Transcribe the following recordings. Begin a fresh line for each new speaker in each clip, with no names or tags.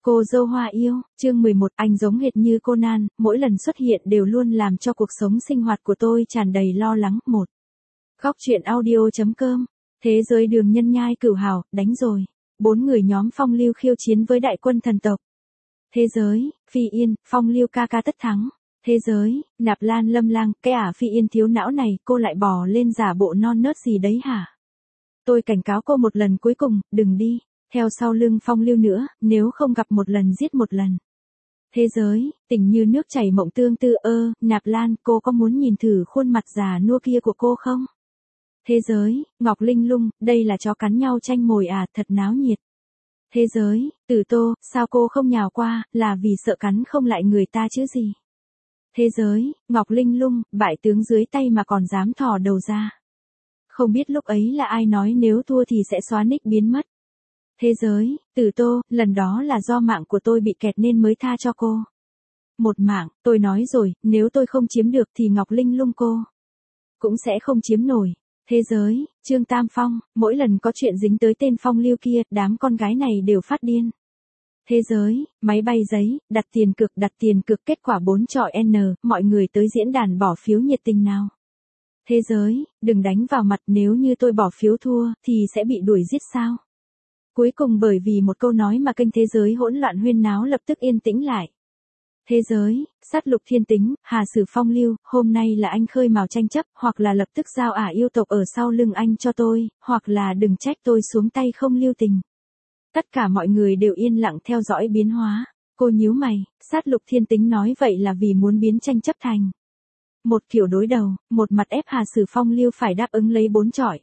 Cô dâu hoa yêu, chương 11, anh giống hệt như Conan, mỗi lần xuất hiện đều luôn làm cho cuộc sống sinh hoạt của tôi tràn đầy lo lắng. Một. Góc truyện audio.com. Thế giới Đường Nhân Nhai Cửu Hào, đánh rồi. 4 người nhóm Phong Lưu khiêu chiến với đại quân thần tộc. Thế giới, Phi Yên, Phong Lưu ca ca tất thắng. Thế giới, Nạp Lan Lâm Lang, cái Phi Yên thiếu não này, cô lại bò lên giả bộ non nớt gì đấy hả? Tôi cảnh cáo cô một lần cuối cùng, đừng đi theo sau lưng Phong Lưu nữa, nếu không gặp một lần giết một lần. Thế giới, tình như nước chảy mộng tương tư. Nạp Lan, cô có muốn nhìn thử khuôn mặt già nua kia của cô không? Thế giới, Ngọc Linh Lung, đây là chó cắn nhau tranh mồi thật náo nhiệt. Thế giới, Tử Tô, sao cô không nhào qua, là vì sợ cắn không lại người ta chứ gì? Thế giới, Ngọc Linh Lung, bại tướng dưới tay mà còn dám thò đầu ra. Không biết lúc ấy là ai nói nếu thua thì sẽ xóa nick biến mất. Thế giới, Tử Tô, lần đó là do mạng của tôi bị kẹt nên mới tha cho cô. Một mạng, tôi nói rồi, nếu tôi không chiếm được thì Ngọc Linh Lung cô cũng sẽ không chiếm nổi. Thế giới, Trương Tam Phong, mỗi lần có chuyện dính tới tên Phong Lưu kia, đám con gái này đều phát điên. Thế giới, máy bay giấy, đặt tiền cược, kết quả 4 chọi N, mọi người tới diễn đàn bỏ phiếu nhiệt tình nào. Thế giới, đừng đánh vào mặt, nếu như tôi bỏ phiếu thua, thì sẽ bị đuổi giết sao? Cuối cùng bởi vì một câu nói mà kênh Thế giới hỗn loạn huyên náo lập tức yên tĩnh lại. Thế giới, Sát Lục Thiên Tính, Hà Sử Phong Lưu, hôm nay là anh khơi mào tranh chấp, hoặc là lập tức giao yêu tộc ở sau lưng anh cho tôi, hoặc là đừng trách tôi xuống tay không lưu tình. Tất cả mọi người đều yên lặng theo dõi biến hóa. Cô nhíu mày, Sát Lục Thiên Tính nói vậy là vì muốn biến tranh chấp thành một kiểu đối đầu, một mặt ép Hà Sử Phong Lưu phải đáp ứng lấy 4 chọi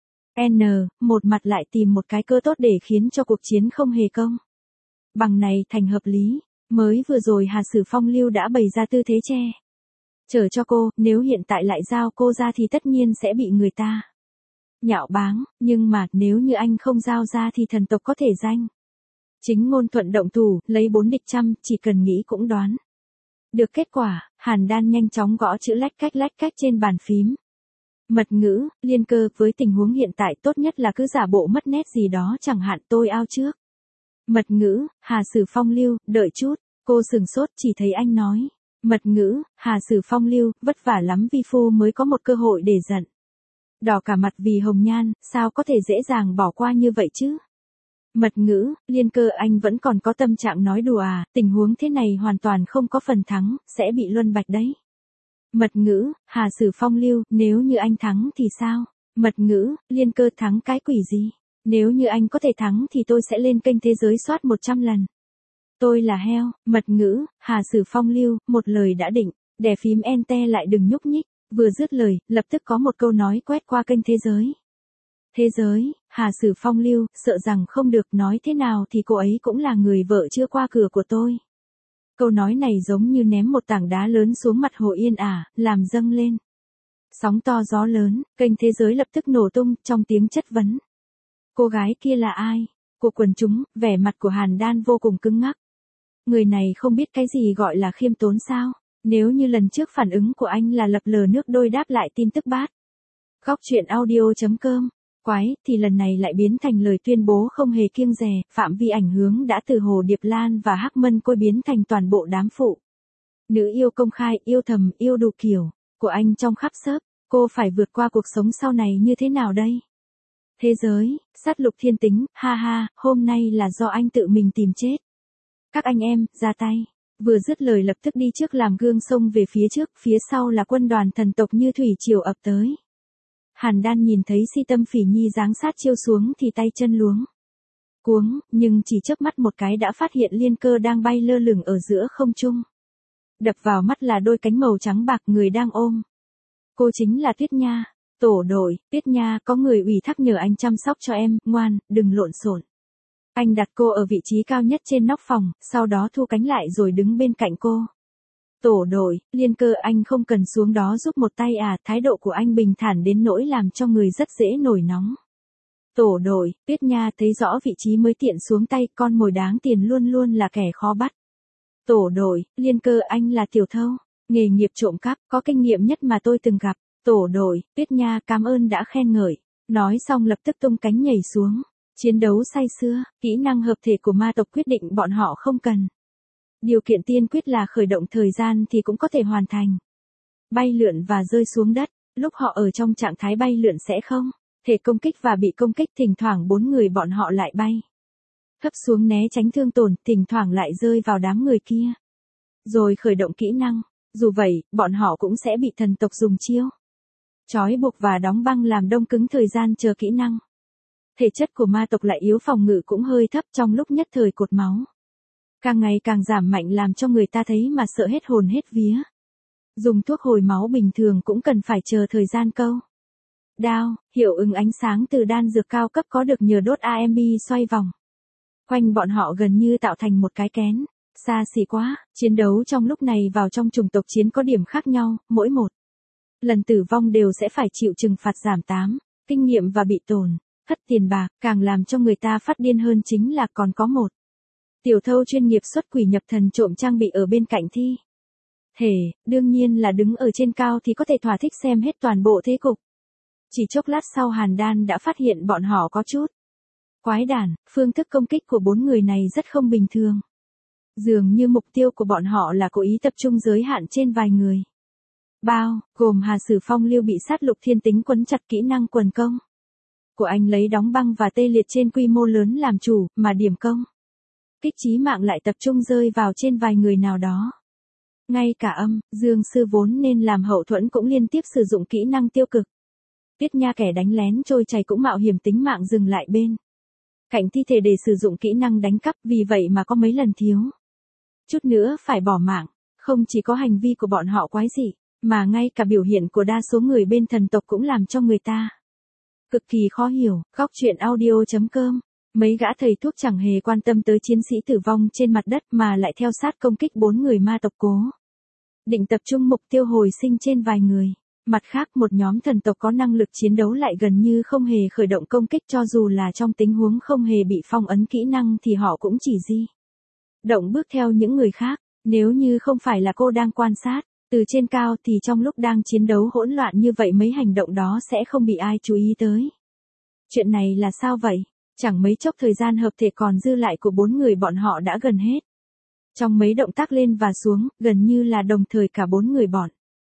N, một mặt lại tìm một cái cơ tốt để khiến cho cuộc chiến không hề công bằng này thành hợp lý. Mới vừa rồi Hà Sử Phong Lưu đã bày ra tư thế che chở cho cô, nếu hiện tại lại giao cô ra thì tất nhiên sẽ bị người ta nhạo báng, nhưng mà nếu như anh không giao ra thì thần tộc có thể danh chính ngôn thuận động thủ, lấy 4 địch trăm, chỉ cần nghĩ cũng đoán được kết quả. Hàn Đan nhanh chóng gõ chữ lách cách trên bàn phím. Mật ngữ, Liên Cơ, với tình huống hiện tại tốt nhất là cứ giả bộ mất nét gì đó, chẳng hạn tôi out trước. Mật ngữ, Hà Sử Phong Lưu, đợi chút, cô sừng sốt chỉ thấy anh nói. Mật ngữ, Hà Sử Phong Lưu, vất vả lắm vi phu mới có một cơ hội để giận. Đỏ cả mặt vì hồng nhan, sao có thể dễ dàng bỏ qua như vậy chứ? Mật ngữ, Liên Cơ, anh vẫn còn có tâm trạng nói đùa tình huống thế này hoàn toàn không có phần thắng, sẽ bị luân bạch đấy. Mật ngữ, Hà Sử Phong Lưu, nếu như anh thắng thì sao? Mật ngữ, Liên Cơ, thắng cái quỷ gì? Nếu như anh có thể thắng thì tôi sẽ lên kênh Thế giới soát 100 lần. Tôi là heo. Mật ngữ, Hà Sử Phong Lưu, một lời đã định, đè phím enter lại đừng nhúc nhích. Vừa dứt lời, lập tức có một câu nói quét qua kênh Thế giới. Thế giới, Hà Sử Phong Lưu, sợ rằng không được, nói thế nào thì cô ấy cũng là người vợ chưa qua cửa của tôi. Câu nói này giống như ném một tảng đá lớn xuống mặt Hồ Yên làm dâng lên sóng to gió lớn, kênh Thế giới lập tức nổ tung trong tiếng chất vấn. Cô gái kia là ai? Của quần chúng, vẻ mặt của Hàn Đan vô cùng cứng ngắc. Người này không biết cái gì gọi là khiêm tốn sao? Nếu như lần trước phản ứng của anh là lập lờ nước đôi đáp lại tin tức bát. Góc truyện audio.com. Quái, thì lần này lại biến thành lời tuyên bố không hề kiêng dè, phạm vi ảnh hưởng đã từ Hồ Điệp Lan và Hắc Mân Côi biến thành toàn bộ đám phụ nữ yêu công khai, yêu thầm, yêu đủ kiểu của anh trong khắp xớp. Cô phải vượt qua cuộc sống sau này như thế nào đây? Thế giới, Sát Lục Thiên Tính, ha ha, hôm nay là do anh tự mình tìm chết. Các anh em, ra tay. Vừa dứt lời lập tức đi trước làm gương xông về phía trước, phía sau là quân đoàn thần tộc như thủy triều ập tới. Hàn Đan nhìn thấy Si Tâm Phỉ Nhi giáng sát chiêu xuống thì tay chân luống cuống, nhưng chỉ chớp mắt một cái đã phát hiện Liên Cơ đang bay lơ lửng ở giữa không trung. Đập vào mắt là đôi cánh màu trắng bạc, người đang ôm cô chính là Tuyết Nha. Tổ đội, Tuyết Nha, có người ủy thác nhờ anh chăm sóc cho em, ngoan, đừng lộn xộn. Anh đặt cô ở vị trí cao nhất trên nóc phòng, sau đó thu cánh lại rồi đứng bên cạnh cô. Tổ đội, Liên Cơ, anh không cần xuống đó giúp một tay thái độ của anh bình thản đến nỗi làm cho người rất dễ nổi nóng. Tổ đội, Tuyết Nha, thấy rõ vị trí mới tiện xuống tay, con mồi đáng tiền luôn luôn là kẻ khó bắt. Tổ đội, Liên Cơ, anh là tiểu thâu, nghề nghiệp trộm cắp, có kinh nghiệm nhất mà tôi từng gặp. Tổ đội, Tuyết Nha, cảm ơn đã khen ngợi. Nói xong lập tức tung cánh nhảy xuống. Chiến đấu say sưa, kỹ năng hợp thể của ma tộc quyết định bọn họ không cần. Điều kiện tiên quyết là khởi động thời gian thì cũng có thể hoàn thành. Bay lượn và rơi xuống đất, lúc họ ở trong trạng thái bay lượn sẽ không thể công kích và bị công kích, thỉnh thoảng 4 người bọn họ lại bay thấp xuống né tránh thương tổn, thỉnh thoảng lại rơi vào đám người kia. Rồi khởi động kỹ năng, dù vậy, bọn họ cũng sẽ bị thần tộc dùng chiêu trói buộc và đóng băng làm đông cứng thời gian chờ kỹ năng. Thể chất của ma tộc lại yếu, phòng ngự cũng hơi thấp, trong lúc nhất thời cột máu càng ngày càng giảm mạnh làm cho người ta thấy mà sợ hết hồn hết vía. Dùng thuốc hồi máu bình thường cũng cần phải chờ thời gian câu. Đao, hiệu ứng ánh sáng từ đan dược cao cấp có được nhờ đốt AMB xoay vòng quanh bọn họ gần như tạo thành một cái kén. Xa xỉ quá, chiến đấu trong lúc này vào trong chủng tộc chiến có điểm khác nhau, mỗi một lần tử vong đều sẽ phải chịu trừng phạt giảm 8 kinh nghiệm và bị tổn thất tiền bạc. Càng làm cho người ta phát điên hơn chính là còn có một tiểu thâu chuyên nghiệp xuất quỷ nhập thần trộm trang bị ở bên cạnh thi thể, đương nhiên là đứng ở trên cao thì có thể thỏa thích xem hết toàn bộ thế cục. Chỉ chốc lát sau Hàn Đan đã phát hiện bọn họ có chút quái đản, phương thức công kích của 4 người này rất không bình thường. Dường như mục tiêu của bọn họ là cố ý tập trung giới hạn trên vài người. Bao, gồm Hà Sử Phong Lưu bị sát lục thiên tính quấn chặt, kỹ năng quần công của anh lấy đóng băng và tê liệt trên quy mô lớn làm chủ, mà điểm công kích chí mạng lại tập trung rơi vào trên vài người nào đó. Ngay cả Âm Dương Sư vốn nên làm hậu thuẫn cũng liên tiếp sử dụng kỹ năng tiêu cực. Tiết Nha kẻ đánh lén trôi chảy cũng mạo hiểm tính mạng dừng lại bên cạnh thi thể để sử dụng kỹ năng đánh cắp, vì vậy mà có mấy lần thiếu chút nữa phải bỏ mạng. Không chỉ có hành vi của bọn họ quái dị, mà ngay cả biểu hiện của đa số người bên thần tộc cũng làm cho người ta cực kỳ khó hiểu. Góc truyện audio.com. Mấy gã thầy thuốc chẳng hề quan tâm tới chiến sĩ tử vong trên mặt đất mà lại theo sát công kích 4 người ma tộc cố định tập trung mục tiêu hồi sinh trên vài người. Mặt khác, một nhóm thần tộc có năng lực chiến đấu lại gần như không hề khởi động công kích, cho dù là trong tình huống không hề bị phong ấn kỹ năng thì họ cũng chỉ di động bước theo những người khác. Nếu như không phải là cô đang quan sát từ trên cao thì trong lúc đang chiến đấu hỗn loạn như vậy mấy hành động đó sẽ không bị ai chú ý tới. Chuyện này là sao vậy? Chẳng mấy chốc thời gian hợp thể còn dư lại của 4 người bọn họ đã gần hết. Trong mấy động tác lên và xuống, gần như là đồng thời cả 4 người bọn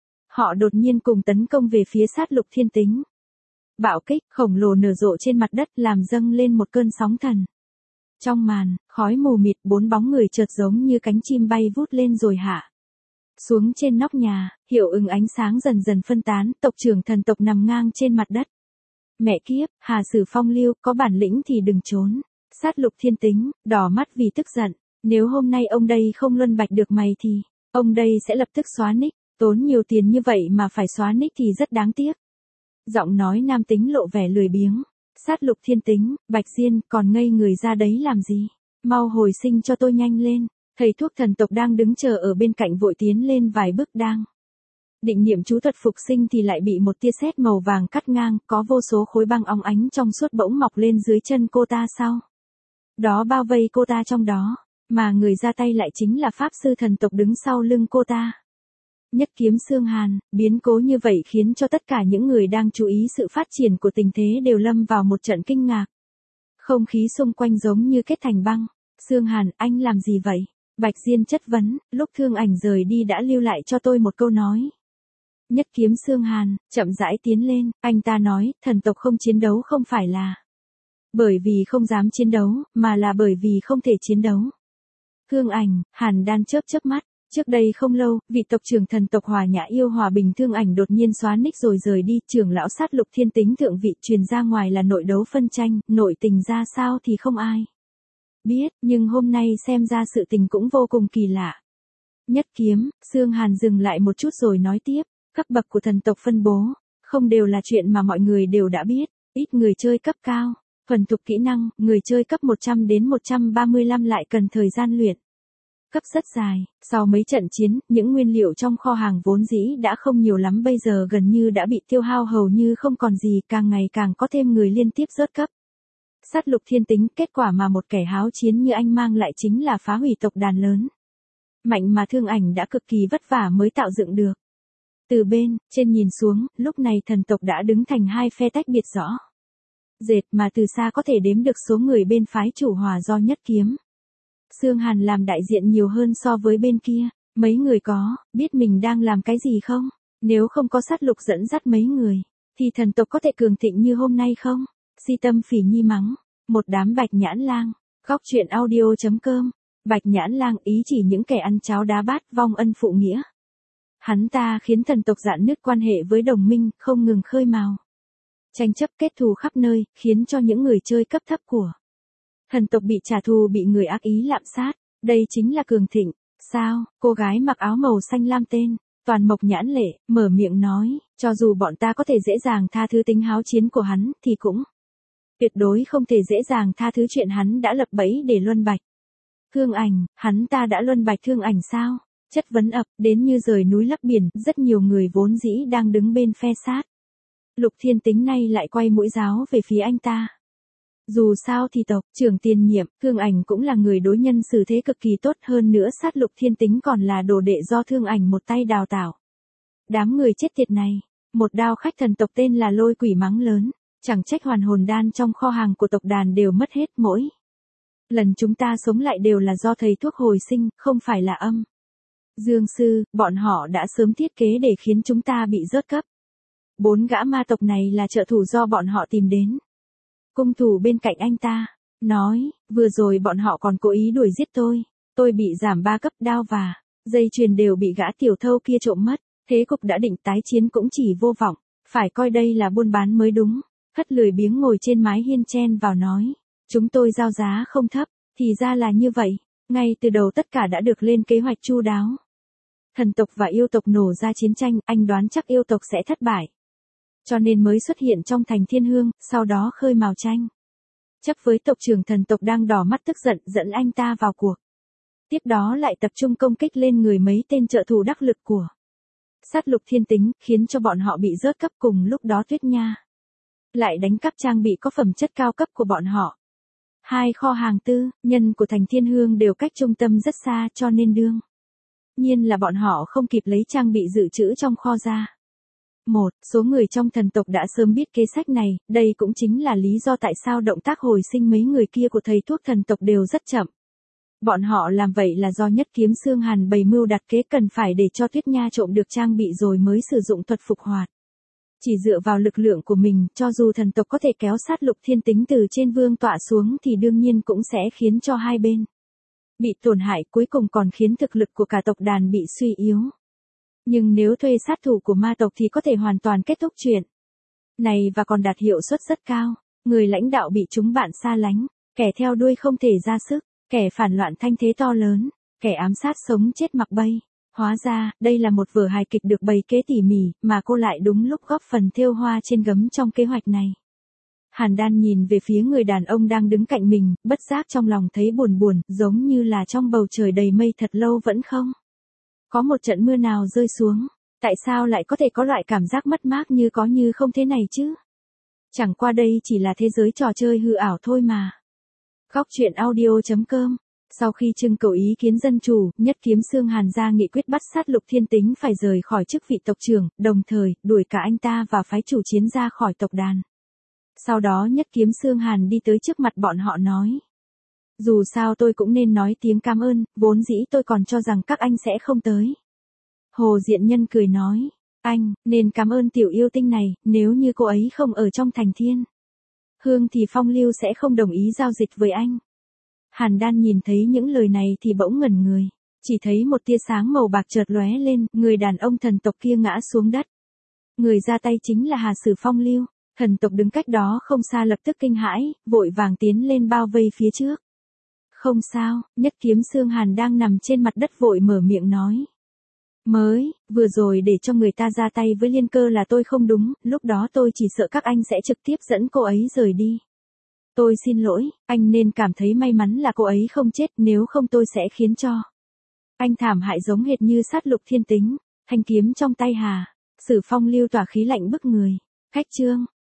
họ đột nhiên cùng tấn công về phía sát lục thiên tính. Bạo kích khổng lồ nở rộ trên mặt đất làm dâng lên một cơn sóng thần. Trong màn khói mù mịt, 4 bóng người chợt giống như cánh chim bay vút lên rồi hạ xuống trên nóc nhà, hiệu ứng ánh sáng dần dần phân tán, tộc trưởng thần tộc nằm ngang trên mặt đất. Mẹ kiếp, Hà Sử Phong Lưu, có bản lĩnh thì đừng trốn. Sát lục thiên tính, đỏ mắt vì tức giận. Nếu hôm nay ông đây không luân bạch được mày thì, ông đây sẽ lập tức xóa nick. Tốn nhiều tiền như vậy mà phải xóa nick thì rất đáng tiếc. Giọng nói nam tính lộ vẻ lười biếng. Sát lục thiên tính, Bạch Diên, còn ngây người ra đấy làm gì? Mau hồi sinh cho tôi nhanh lên. Thầy thuốc thần tộc đang đứng chờ ở bên cạnh vội tiến lên vài bước, đang định niệm chú thuật phục sinh thì lại bị một tia sét màu vàng cắt ngang, có vô số khối băng óng ánh trong suốt bỗng mọc lên dưới chân cô ta, sau đó bao vây cô ta trong đó, mà người ra tay lại chính là pháp sư thần tộc đứng sau lưng cô ta. Nhất kiếm xương hàn, biến cố như vậy khiến cho tất cả những người đang chú ý sự phát triển của tình thế đều lâm vào một trận kinh ngạc. Không khí xung quanh giống như kết thành băng. Xương hàn, anh làm gì vậy? Bạch Diên chất vấn, lúc Thương Ảnh rời đi đã lưu lại cho tôi một câu nói. Nhất kiếm xương hàn, chậm rãi tiến lên, anh ta nói, thần tộc không chiến đấu không phải là bởi vì không dám chiến đấu, mà là bởi vì không thể chiến đấu. Thương Ảnh, Hàn Đan chớp chớp mắt. Trước đây không lâu, vị tộc trưởng thần tộc Hòa Nhã yêu hòa bình Thương Ảnh đột nhiên xóa nick rồi rời đi. Trưởng lão sát lục thiên tính thượng vị truyền ra ngoài là nội đấu phân tranh, nội tình ra sao thì không ai biết, nhưng hôm nay xem ra sự tình cũng vô cùng kỳ lạ. Nhất kiếm, Xương Hàn dừng lại một chút rồi nói tiếp, cấp bậc của thần tộc phân bố, không đều là chuyện mà mọi người đều đã biết, ít người chơi cấp cao, thuần thục kỹ năng, người chơi cấp 100 đến 135 lại cần thời gian luyện cấp rất dài. Sau mấy trận chiến, những nguyên liệu trong kho hàng vốn dĩ đã không nhiều lắm bây giờ gần như đã bị tiêu hao hầu như không còn gì, càng ngày càng có thêm người liên tiếp rớt cấp. Sát lục thiên tính, kết quả mà một kẻ háo chiến như anh mang lại chính là phá hủy tộc đàn lớn mạnh mà Thương Ảnh đã cực kỳ vất vả mới tạo dựng được. Từ bên trên nhìn xuống, lúc này thần tộc đã đứng thành hai phe tách biệt rõ Dệt mà từ xa có thể đếm được số người bên phái chủ hòa do Nhất Kiếm Xương Hàn làm đại diện nhiều hơn so với bên kia. Mấy người có biết mình đang làm cái gì không? Nếu không có sát lục dẫn dắt mấy người, thì thần tộc có thể cường thịnh như hôm nay không? Si Tâm Phỉ Nhi mắng. Một đám bạch nhãn lang. Góc truyện audio.com. Bạch nhãn lang ý chỉ những kẻ ăn cháo đá bát vong ân phụ nghĩa. Hắn ta khiến thần tộc rạn nứt quan hệ với đồng minh, không ngừng khơi mào tranh chấp kết thù khắp nơi, khiến cho những người chơi cấp thấp của thần tộc bị trả thù, bị người ác ý lạm sát. Đây chính là cường thịnh. Sao? Cô gái mặc áo màu xanh lam tên Toàn Mộc nhãn lệ, mở miệng nói, cho dù bọn ta có thể dễ dàng tha thứ tính háo chiến của hắn, thì cũng tuyệt đối không thể dễ dàng tha thứ chuyện hắn đã lập bẫy để luân bạch Thương Ảnh. Hắn ta đã luân bạch Thương Ảnh sao? Chất vấn ập đến như rời núi lấp biển, rất nhiều người vốn dĩ đang đứng bên phe sát Lục Thiên Tính nay lại quay mũi giáo về phía anh ta. Dù sao thì tộc trưởng tiền nhiệm, Thương Ảnh cũng là người đối nhân xử thế cực kỳ tốt, hơn nữa sát Lục Thiên Tính còn là đồ đệ do Thương Ảnh một tay đào tạo. Đám người chết tiệt này, một đao khách thần tộc tên là Lôi Quỷ mắng lớn, chẳng trách hoàn hồn đan trong kho hàng của tộc đàn đều mất hết, mỗi lần chúng ta sống lại đều là do thầy thuốc hồi sinh, không phải là âm dương sư, bọn họ đã sớm thiết kế để khiến chúng ta bị rớt cấp. 4 gã ma tộc này là trợ thủ do bọn họ tìm đến. Cung thủ bên cạnh anh ta nói, vừa rồi bọn họ còn cố ý đuổi giết tôi bị giảm 3 cấp, đao và dây chuyền đều bị gã tiểu thâu kia trộm mất, thế cục đã định tái chiến cũng chỉ vô vọng, phải coi đây là buôn bán mới đúng. Hất lười biếng ngồi trên mái hiên chen vào nói, chúng tôi giao giá không thấp, thì ra là như vậy, ngay từ đầu tất cả đã được lên kế hoạch chu đáo. Thần tộc và yêu tộc nổ ra chiến tranh, anh đoán chắc yêu tộc sẽ thất bại, cho nên mới xuất hiện trong thành Thiên Hương, sau đó khơi mào tranh chấp với tộc trưởng thần tộc đang đỏ mắt tức giận, dẫn anh ta vào cuộc. Tiếp đó lại tập trung công kích lên người mấy tên trợ thủ đắc lực của sát Lục Thiên Tính, khiến cho bọn họ bị rớt cấp. Cùng lúc đó Tuyết Nha lại đánh cắp trang bị có phẩm chất cao cấp của bọn họ. 2 kho hàng tư nhân của thành Thiên Hương đều cách trung tâm rất xa, cho nên đương nhiên là bọn họ không kịp lấy trang bị dự trữ trong kho ra. Một số người trong thần tộc đã sớm biết kế sách này, đây cũng chính là lý do tại sao động tác hồi sinh mấy người kia của thầy thuốc thần tộc đều rất chậm. Bọn họ làm vậy là do Nhất Kiếm Xương Hàn bày mưu đặt kế, cần phải để cho Tuyết Nha trộm được trang bị rồi mới sử dụng thuật phục hoạt. Chỉ dựa vào lực lượng của mình, cho dù thần tộc có thể kéo sát Lục Thiên Tính từ trên vương tọa xuống thì đương nhiên cũng sẽ khiến cho hai bên bị tổn hại, cuối cùng còn khiến thực lực của cả tộc đàn bị suy yếu. Nhưng nếu thuê sát thủ của ma tộc thì có thể hoàn toàn kết thúc chuyện này và còn đạt hiệu suất rất cao. Người lãnh đạo bị chúng bạn xa lánh, kẻ theo đuôi không thể ra sức, kẻ phản loạn thanh thế to lớn, kẻ ám sát sống chết mặc bay. Hóa ra, đây là một vở hài kịch được bày kế tỉ mỉ, mà cô lại đúng lúc góp phần thêu hoa trên gấm trong kế hoạch này. Hàn Đan nhìn về phía người đàn ông đang đứng cạnh mình, bất giác trong lòng thấy buồn buồn, giống như là trong bầu trời đầy mây thật lâu vẫn không có một trận mưa nào rơi xuống. Tại sao lại có thể có loại cảm giác mất mát như có như không thế này chứ? Chẳng qua đây chỉ là thế giới trò chơi hư ảo thôi mà. Góc truyện audio.com. Sau khi trưng cầu ý kiến dân chủ, Nhất Kiếm Xương Hàn ra nghị quyết bắt sát Lục Thiên Tính phải rời khỏi chức vị tộc trưởng, đồng thời đuổi cả anh ta và phái chủ chiến ra khỏi tộc đàn. Sau đó Nhất Kiếm Xương Hàn đi tới trước mặt bọn họ nói, dù sao tôi cũng nên nói tiếng cảm ơn, vốn dĩ tôi còn cho rằng các anh sẽ không tới. Hồ Diện Nhân cười nói, anh nên cảm ơn tiểu yêu tinh này, nếu như cô ấy không ở trong thành Thiên Hương thì Phong Lưu sẽ không đồng ý giao dịch với anh. Hàn Đan nhìn thấy những lời này thì bỗng ngẩn người, chỉ thấy một tia sáng màu bạc chợt lóe lên, người đàn ông thần tộc kia ngã xuống đất. Người ra tay chính là Hà Sử Phong Lưu. Thần tộc đứng cách đó không xa lập tức kinh hãi, vội vàng tiến lên bao vây phía trước. Không sao, Nhất Kiếm Xương Hàn đang nằm trên mặt đất vội mở miệng nói. Vừa rồi để cho người ta ra tay với Liên Cơ là tôi không đúng, lúc đó tôi chỉ sợ các anh sẽ trực tiếp dẫn cô ấy rời đi. Tôi xin lỗi, anh nên cảm thấy may mắn là cô ấy không chết, nếu không tôi sẽ khiến cho anh thảm hại giống hệt như sát Lục Thiên Tính. Thanh kiếm trong tay Hà Sử Phong Lưu tỏa khí lạnh bức người. Khách trương,